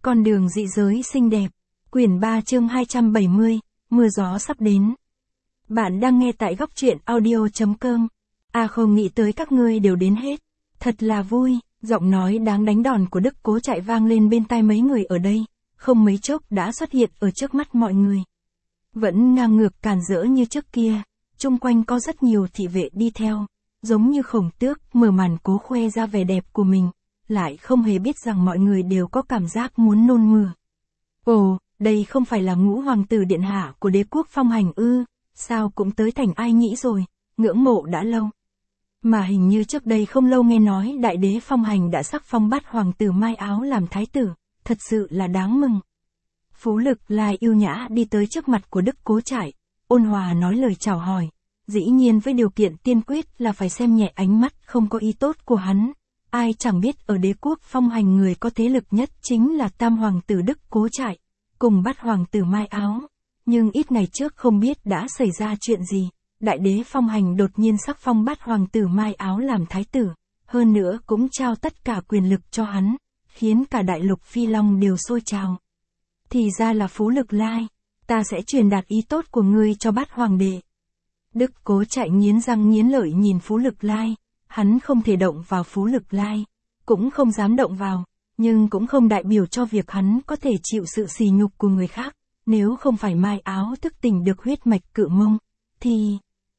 Con đường dị giới xinh đẹp. Quyển 3 chương 270, mưa gió sắp đến. Bạn đang nghe tại góc truyện audio.com. Không nghĩ tới các ngươi đều đến hết. Thật là vui, giọng nói đáng đánh đòn của Đức Cố Chạy vang lên bên tai mấy người ở đây, không mấy chốc đã xuất hiện ở trước mắt mọi người. Vẫn ngang ngược càn rỡ như trước kia, chung quanh có rất nhiều thị vệ đi theo, giống như Khổng Tước mở màn cố khoe ra vẻ đẹp của mình, lại không hề biết rằng mọi người đều có cảm giác muốn nôn mửa. Ồ, đây không phải là Ngũ Hoàng tử điện hạ của đế quốc Phong Hành ư? Sao cũng tới thành ai nhĩ rồi, ngưỡng mộ đã lâu. Mà hình như trước đây không lâu nghe nói đại đế Phong Hành đã sắc phong Bát Hoàng tử Mai Áo làm thái tử, thật sự là đáng mừng. Phú Lực Lai yêu nhã đi tới trước mặt của Đức Cố Chạy, ôn hòa nói lời chào hỏi, dĩ nhiên với điều kiện tiên quyết là phải xem nhẹ ánh mắt không có ý tốt của hắn. Ai chẳng biết ở đế quốc Phong Hành người có thế lực nhất chính là Tam Hoàng tử Đức Cố Chạy, cùng Bát Hoàng tử Mai Áo. Nhưng ít ngày trước không biết đã xảy ra chuyện gì, đại đế Phong Hành đột nhiên sắc phong Bát Hoàng tử Mai Áo làm thái tử, hơn nữa cũng trao tất cả quyền lực cho hắn, khiến cả đại lục Phi Long đều sôi trào. Thì ra là Phú Lực Lai, ta sẽ truyền đạt ý tốt của ngươi cho Bát Hoàng đệ. Đức Cố Chạy nghiến răng nghiến lợi nhìn Phú Lực Lai, hắn không thể động vào Phú Lực Lai, cũng không dám động vào, nhưng cũng không đại biểu cho việc hắn có thể chịu sự sỉ nhục của người khác. Nếu không phải Mai Áo thức tỉnh được huyết mạch Cự Mông, thì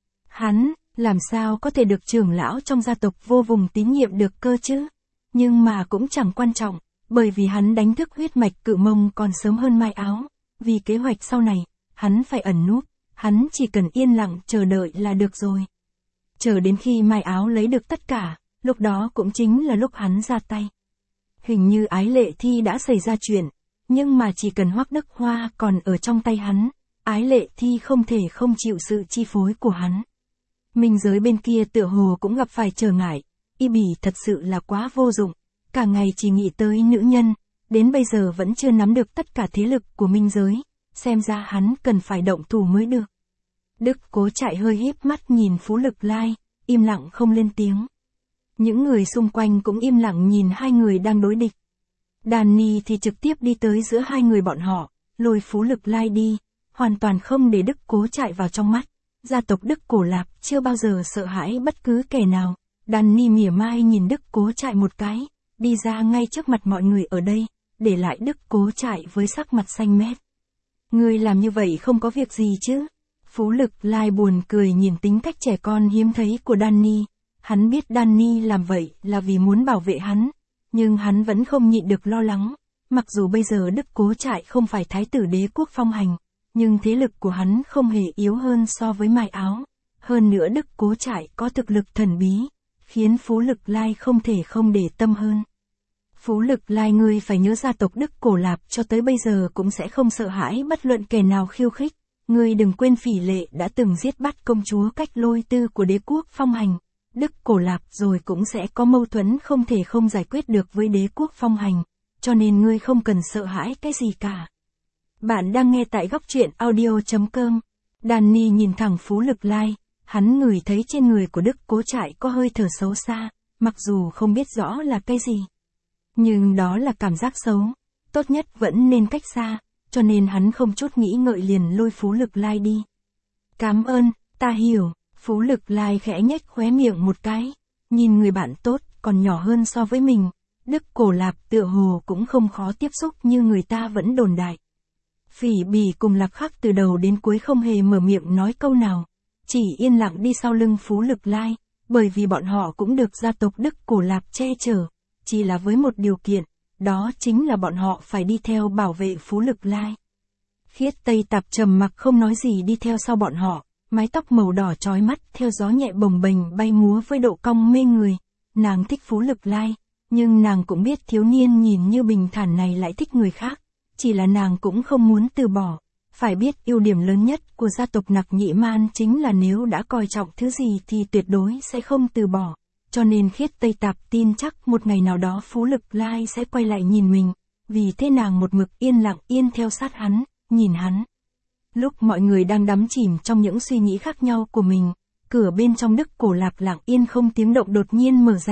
hắn làm sao có thể được trưởng lão trong gia tộc vô vùng tín nhiệm được cơ chứ? Nhưng mà cũng chẳng quan trọng, bởi vì hắn đánh thức huyết mạch Cự Mông còn sớm hơn Mai Áo, vì kế hoạch sau này, hắn phải ẩn núp, hắn chỉ cần yên lặng chờ đợi là được rồi. Chờ đến khi Mai Áo lấy được tất cả, lúc đó cũng chính là lúc hắn ra tay. Hình như Ái Lệ Thi đã xảy ra chuyện, nhưng mà chỉ cần Hoắc Đức Hoa còn ở trong tay hắn, Ái Lệ Thi không thể không chịu sự chi phối của hắn. Minh giới bên kia tựa hồ cũng gặp phải trở ngại, Y Bỉ thật sự là quá vô dụng, cả ngày chỉ nghĩ tới nữ nhân, đến bây giờ vẫn chưa nắm được tất cả thế lực của Minh giới, xem ra hắn cần phải động thủ mới được. Đức Cố Chạy hơi híp mắt nhìn Phú Lực Lai, im lặng không lên tiếng. Những người xung quanh cũng im lặng nhìn hai người đang đối địch. Danny thì trực tiếp đi tới giữa hai người bọn họ, lôi Phú Lực Lai đi, hoàn toàn không để Đức Cố Chạy vào trong mắt. Gia tộc Đức Cổ Lạp chưa bao giờ sợ hãi bất cứ kẻ nào. Danny mỉa mai nhìn Đức Cố Chạy một cái, đi ra ngay trước mặt mọi người ở đây, để lại Đức Cố Chạy với sắc mặt xanh mét. Ngươi làm như vậy không có việc gì chứ? Phú Lực Lai buồn cười nhìn tính cách trẻ con hiếm thấy của Danny. Hắn biết Danny làm vậy là vì muốn bảo vệ hắn, nhưng hắn vẫn không nhịn được lo lắng. Mặc dù bây giờ Đức Cố Chạy không phải thái tử đế quốc Phong Hành, nhưng thế lực của hắn không hề yếu hơn so với Mai Áo. Hơn nữa Đức Cố Chạy có thực lực thần bí, khiến Phú Lực Lai không thể không để tâm hơn. Phú Lực Lai, ngươi phải nhớ gia tộc Đức Cổ Lạp cho tới bây giờ cũng sẽ không sợ hãi bất luận kẻ nào khiêu khích. Ngươi đừng quên Phỉ Lệ đã từng giết bắt công chúa Cách Lôi Tư của đế quốc Phong Hành. Đức Cổ Lạp rồi cũng sẽ có mâu thuẫn không thể không giải quyết được với đế quốc Phong Hành, cho nên ngươi không cần sợ hãi cái gì cả. Bạn đang nghe tại góc truyện audio.com. Danny nhìn thẳng Phú Lực Lai, hắn ngửi thấy trên người của Đức Cố Chạy có hơi thở xấu xa, mặc dù không biết rõ là cái gì. Nhưng đó là cảm giác xấu, tốt nhất vẫn nên cách xa, cho nên hắn không chút nghĩ ngợi liền lôi Phú Lực Lai đi. Cảm ơn, ta hiểu. Phú Lực Lai khẽ nhếch khóe miệng một cái, nhìn người bạn tốt, còn nhỏ hơn so với mình. Đức Cổ Lạp tựa hồ cũng không khó tiếp xúc như người ta vẫn đồn đại. Phỉ Bỉ cùng Lạc Khắc từ đầu đến cuối không hề mở miệng nói câu nào, chỉ yên lặng đi sau lưng Phú Lực Lai, bởi vì bọn họ cũng được gia tộc Đức Cổ Lạp che chở, chỉ là với một điều kiện, đó chính là bọn họ phải đi theo bảo vệ Phú Lực Lai. Khiết Tây Tạp trầm mặc không nói gì đi theo sau bọn họ. Mái tóc màu đỏ chói mắt theo gió nhẹ bồng bềnh bay múa với độ cong mê người. Nàng thích Phú Lực Lai, nhưng nàng cũng biết thiếu niên nhìn như bình thản này lại thích người khác. Chỉ là nàng cũng không muốn từ bỏ. Phải biết ưu điểm lớn nhất của gia tộc Nặc Nhĩ Man chính là nếu đã coi trọng thứ gì thì tuyệt đối sẽ không từ bỏ. Cho nên Khiết Tây Tạp tin chắc một ngày nào đó Phú Lực Lai sẽ quay lại nhìn mình. Vì thế nàng một mực yên lặng yên theo sát hắn, nhìn hắn. Lúc mọi người đang đắm chìm trong những suy nghĩ khác nhau của mình, cửa bên trong Đức Cổ Lạp lặng yên không tiếng động đột nhiên mở ra,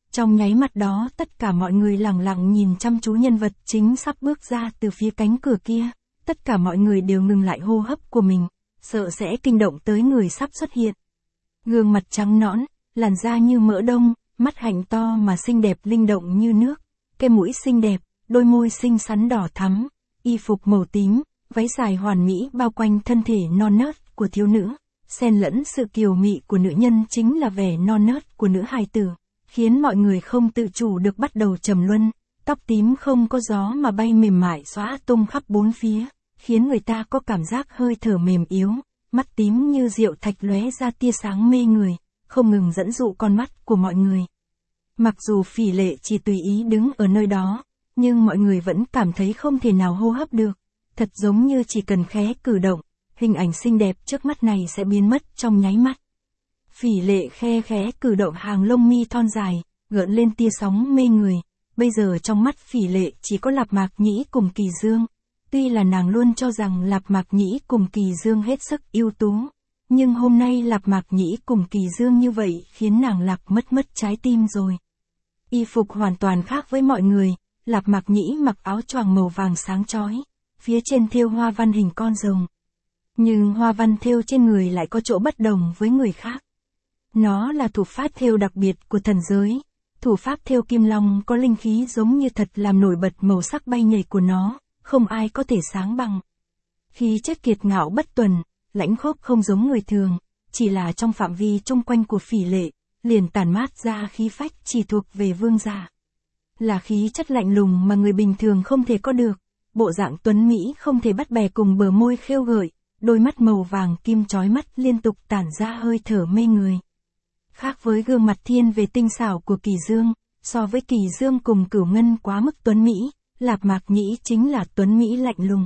Trong nháy mắt đó tất cả mọi người lặng lặng nhìn chăm chú nhân vật chính sắp bước ra từ phía cánh cửa kia. Tất cả mọi người đều ngừng lại hô hấp của mình, sợ sẽ kinh động tới người sắp xuất hiện. Gương mặt trắng nõn, làn da như mỡ đông, mắt hạnh to mà xinh đẹp linh động như nước, cái mũi xinh đẹp, đôi môi xinh xắn đỏ thắm, y phục màu tím, váy dài hoàn mỹ bao quanh thân thể non nớt của thiếu nữ, xen lẫn sự kiều mị của nữ nhân chính là vẻ non nớt của nữ hài tử, khiến mọi người không tự chủ được bắt đầu trầm luân. Tóc tím không có gió mà bay mềm mại xõa tung khắp bốn phía, khiến người ta có cảm giác hơi thở mềm yếu, mắt tím như rượu thạch lóe ra tia sáng mê người, không ngừng dẫn dụ con mắt của mọi người. Mặc dù Phỉ Lệ chỉ tùy ý đứng ở nơi đó, nhưng mọi người vẫn cảm thấy không thể nào hô hấp được, thật giống như chỉ cần khẽ cử động, hình ảnh xinh đẹp trước mắt này sẽ biến mất trong nháy mắt. Phỉ Lệ khe khẽ cử động hàng lông mi thon dài, gợn lên tia sóng mê người, bây giờ trong mắt Phỉ Lệ chỉ có Lạp Mạc Nhĩ cùng Kỳ Dương. Tuy là nàng luôn cho rằng Lạp Mạc Nhĩ cùng Kỳ Dương hết sức ưu tú, nhưng hôm nay Lạp Mạc Nhĩ cùng Kỳ Dương như vậy khiến nàng Lạp mất trái tim rồi. Y phục hoàn toàn khác với mọi người, Lạp Mạc Nhĩ mặc áo choàng màu vàng sáng chói, phía trên thêu hoa văn hình con rồng. Nhưng hoa văn thêu trên người lại có chỗ bất đồng với người khác. Nó là thủ pháp thêu đặc biệt của thần giới. Thủ pháp thêu kim long có linh khí giống như thật làm nổi bật màu sắc bay nhảy của nó, không ai có thể sáng bằng. Khí chất kiệt ngạo bất tuần, lãnh khốc không giống người thường, chỉ là trong phạm vi chung quanh của Phỉ Lệ, liền tản mát ra khí phách chỉ thuộc về vương giả. Là khí chất lạnh lùng mà người bình thường không thể có được, bộ dạng tuấn mỹ không thể bắt bè cùng bờ môi khêu gợi, đôi mắt màu vàng kim chói mắt liên tục tản ra hơi thở mê người. Khác với gương mặt thiên về tinh xảo của Kỳ Dương, so với Kỳ Dương cùng Cửu Ngân quá mức tuấn mỹ, Lạp Mạc Nhĩ chính là tuấn mỹ lạnh lùng.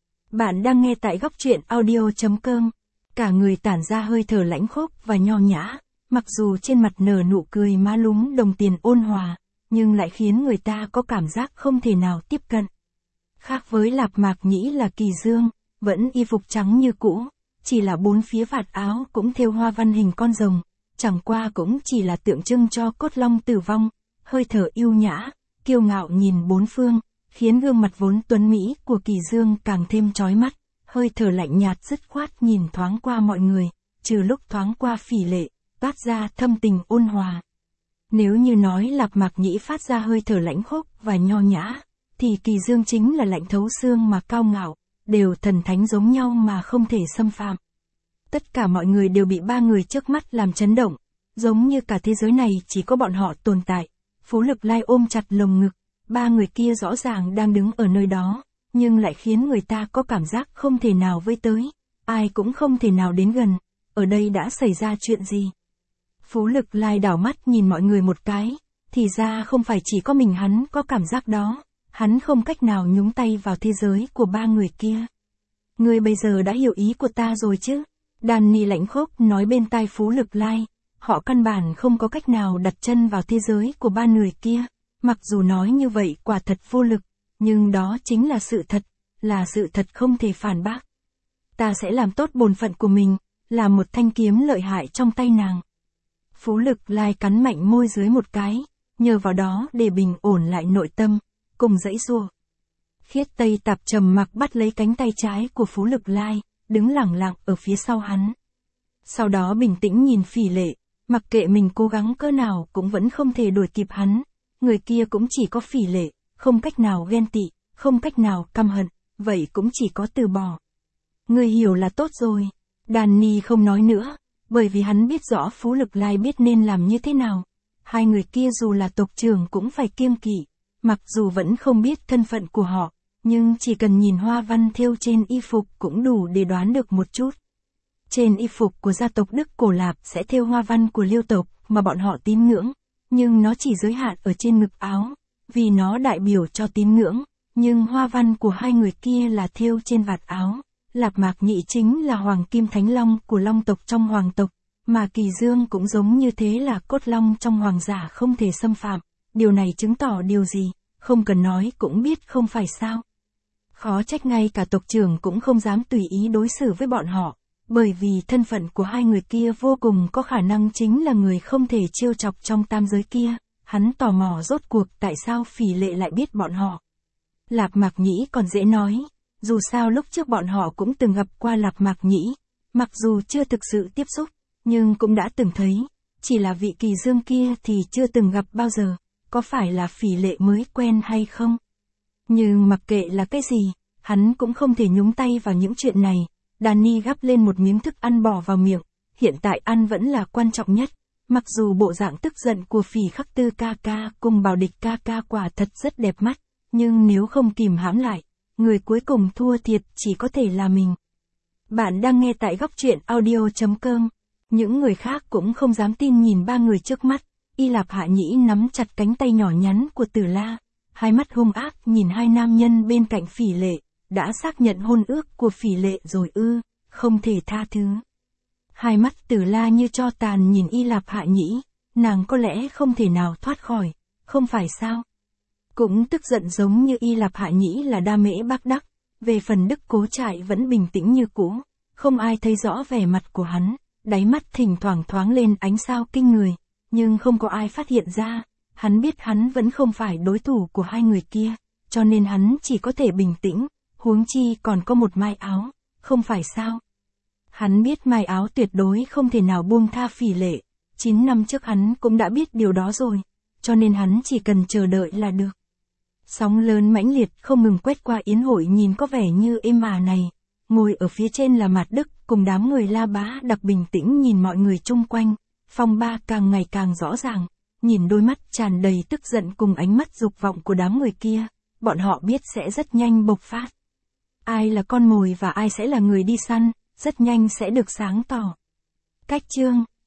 Bạn đang nghe tại góc truyện audio.com, cả người tản ra hơi thở lãnh khốc và nho nhã, mặc dù trên mặt nở nụ cười má lúm đồng tiền ôn hòa, nhưng lại khiến người ta có cảm giác không thể nào tiếp cận. Khác với Lạp Mạc Nhĩ là Kỳ Dương, vẫn y phục trắng như cũ, chỉ là bốn phía vạt áo cũng thêu hoa văn hình con rồng, chẳng qua cũng chỉ là tượng trưng cho cốt long tử vong, hơi thở yêu nhã, kiêu ngạo nhìn bốn phương, khiến gương mặt vốn tuấn mỹ của Kỳ Dương càng thêm chói mắt, hơi thở lạnh nhạt dứt khoát nhìn thoáng qua mọi người, trừ lúc thoáng qua Phỉ Lệ, toát ra thâm tình ôn hòa. Nếu như nói Lạp Mạc Nhĩ phát ra hơi thở lãnh khốc và nho nhã, thì Kỳ Dương chính là lạnh thấu xương mà cao ngạo, đều thần thánh giống nhau mà không thể xâm phạm. Tất cả mọi người đều bị ba người trước mắt làm chấn động, giống như cả thế giới này chỉ có bọn họ tồn tại. Phú Lực Lai ôm chặt lồng ngực, ba người kia rõ ràng đang đứng ở nơi đó, nhưng lại khiến người ta có cảm giác không thể nào với tới, ai cũng không thể nào đến gần, ở đây đã xảy ra chuyện gì. Phú Lực Lai đảo mắt nhìn mọi người một cái, thì ra không phải chỉ có mình hắn có cảm giác đó, hắn không cách nào nhúng tay vào thế giới của ba người kia. Ngươi bây giờ đã hiểu ý của ta rồi chứ? Danny lãnh khốc nói bên tai Phú Lực Lai, họ căn bản không có cách nào đặt chân vào thế giới của ba người kia, mặc dù nói như vậy quả thật vô lực, nhưng đó chính là sự thật không thể phản bác. Ta sẽ làm tốt bổn phận của mình, là một thanh kiếm lợi hại trong tay nàng. Phú Lực Lai cắn mạnh môi dưới một cái, nhờ vào đó để bình ổn lại nội tâm, cùng dãy giụa. Khiết Tây Tạp trầm mặc bắt lấy cánh tay trái của Phú Lực Lai, đứng lẳng lặng ở phía sau hắn. Sau đó bình tĩnh nhìn Phỉ Lệ, mặc kệ mình cố gắng cỡ nào cũng vẫn không thể đuổi kịp hắn, người kia cũng chỉ có Phỉ Lệ, không cách nào ghen tị, không cách nào căm hận, vậy cũng chỉ có từ bỏ. Người hiểu là tốt rồi. Danny không nói nữa, bởi vì hắn biết rõ Phú Lực Lai biết nên làm như thế nào. Hai người kia dù là tộc trưởng cũng phải kiêng kỵ, mặc dù vẫn không biết thân phận của họ, nhưng chỉ cần nhìn hoa văn thêu trên y phục cũng đủ để đoán được một chút. Trên y phục của gia tộc Đức Cổ Lạp sẽ thêu hoa văn của Liêu tộc mà bọn họ tín ngưỡng, nhưng nó chỉ giới hạn ở trên ngực áo, vì nó đại biểu cho tín ngưỡng, nhưng hoa văn của hai người kia là thêu trên vạt áo. Lạp Mạc Nhĩ chính là Hoàng Kim Thánh Long của Long tộc trong Hoàng tộc, mà Kỳ Dương cũng giống như thế là cốt long trong hoàng giả không thể xâm phạm. Điều này chứng tỏ điều gì, không cần nói cũng biết không phải sao. Khó trách ngay cả tộc trưởng cũng không dám tùy ý đối xử với bọn họ, bởi vì thân phận của hai người kia vô cùng có khả năng chính là người không thể trêu chọc trong tam giới kia. Hắn tò mò rốt cuộc tại sao Phỉ Lệ lại biết bọn họ. Lạp Mạc Nhĩ còn dễ nói, dù sao lúc trước bọn họ cũng từng gặp qua Lạp Mạc Nhĩ, mặc dù chưa thực sự tiếp xúc, nhưng cũng đã từng thấy, chỉ là vị Kỳ Dương kia thì chưa từng gặp bao giờ, có phải là Phỉ Lệ mới quen hay không? Nhưng mặc kệ là cái gì, hắn cũng không thể nhúng tay vào những chuyện này. Danny gắp lên một miếng thức ăn bỏ vào miệng, hiện tại ăn vẫn là quan trọng nhất. Mặc dù bộ dạng tức giận của Phỉ Khắc Tư ca ca cùng Bảo Địch ca ca quả thật rất đẹp mắt, nhưng nếu không kìm hãm lại, người cuối cùng thua thiệt chỉ có thể là mình. Bạn đang nghe tại góc truyện audio.com. Những người khác cũng không dám tin nhìn ba người trước mắt. Y Lạp Hạ Nhĩ nắm chặt cánh tay nhỏ nhắn của Tử La, hai mắt hung ác nhìn hai nam nhân bên cạnh Phỉ Lệ, đã xác nhận hôn ước của Phỉ Lệ rồi ư, không thể tha thứ. Hai mắt Tử La như tro tàn nhìn Y Lạp Hạ Nhĩ, nàng có lẽ không thể nào thoát khỏi, không phải sao? Cũng tức giận giống như Y Lạp Hạ Nhĩ là Đa Mễ Bác Đắc, về phần Đức Cố Trại vẫn bình tĩnh như cũ, không ai thấy rõ vẻ mặt của hắn, đáy mắt thỉnh thoảng thoáng lên ánh sao kinh người, nhưng không có ai phát hiện ra, hắn biết hắn vẫn không phải đối thủ của hai người kia, cho nên hắn chỉ có thể bình tĩnh, huống chi còn có một Mai Áo, không phải sao? Hắn biết Mai Áo tuyệt đối không thể nào buông tha Phỉ Lệ, 9 năm trước hắn cũng đã biết điều đó rồi, cho nên hắn chỉ cần chờ đợi là được. Sóng lớn mãnh liệt không ngừng quét qua yến hội nhìn có vẻ như êm ả này, ngồi ở phía trên là Mạt Đức cùng đám người La Bá đặc bình tĩnh nhìn mọi người chung quanh, phong ba càng ngày càng rõ ràng, nhìn đôi mắt tràn đầy tức giận cùng ánh mắt dục vọng của đám người kia, bọn họ biết sẽ rất nhanh bộc phát. Ai là con mồi và ai sẽ là người đi săn, rất nhanh sẽ được sáng tỏ. Cách chương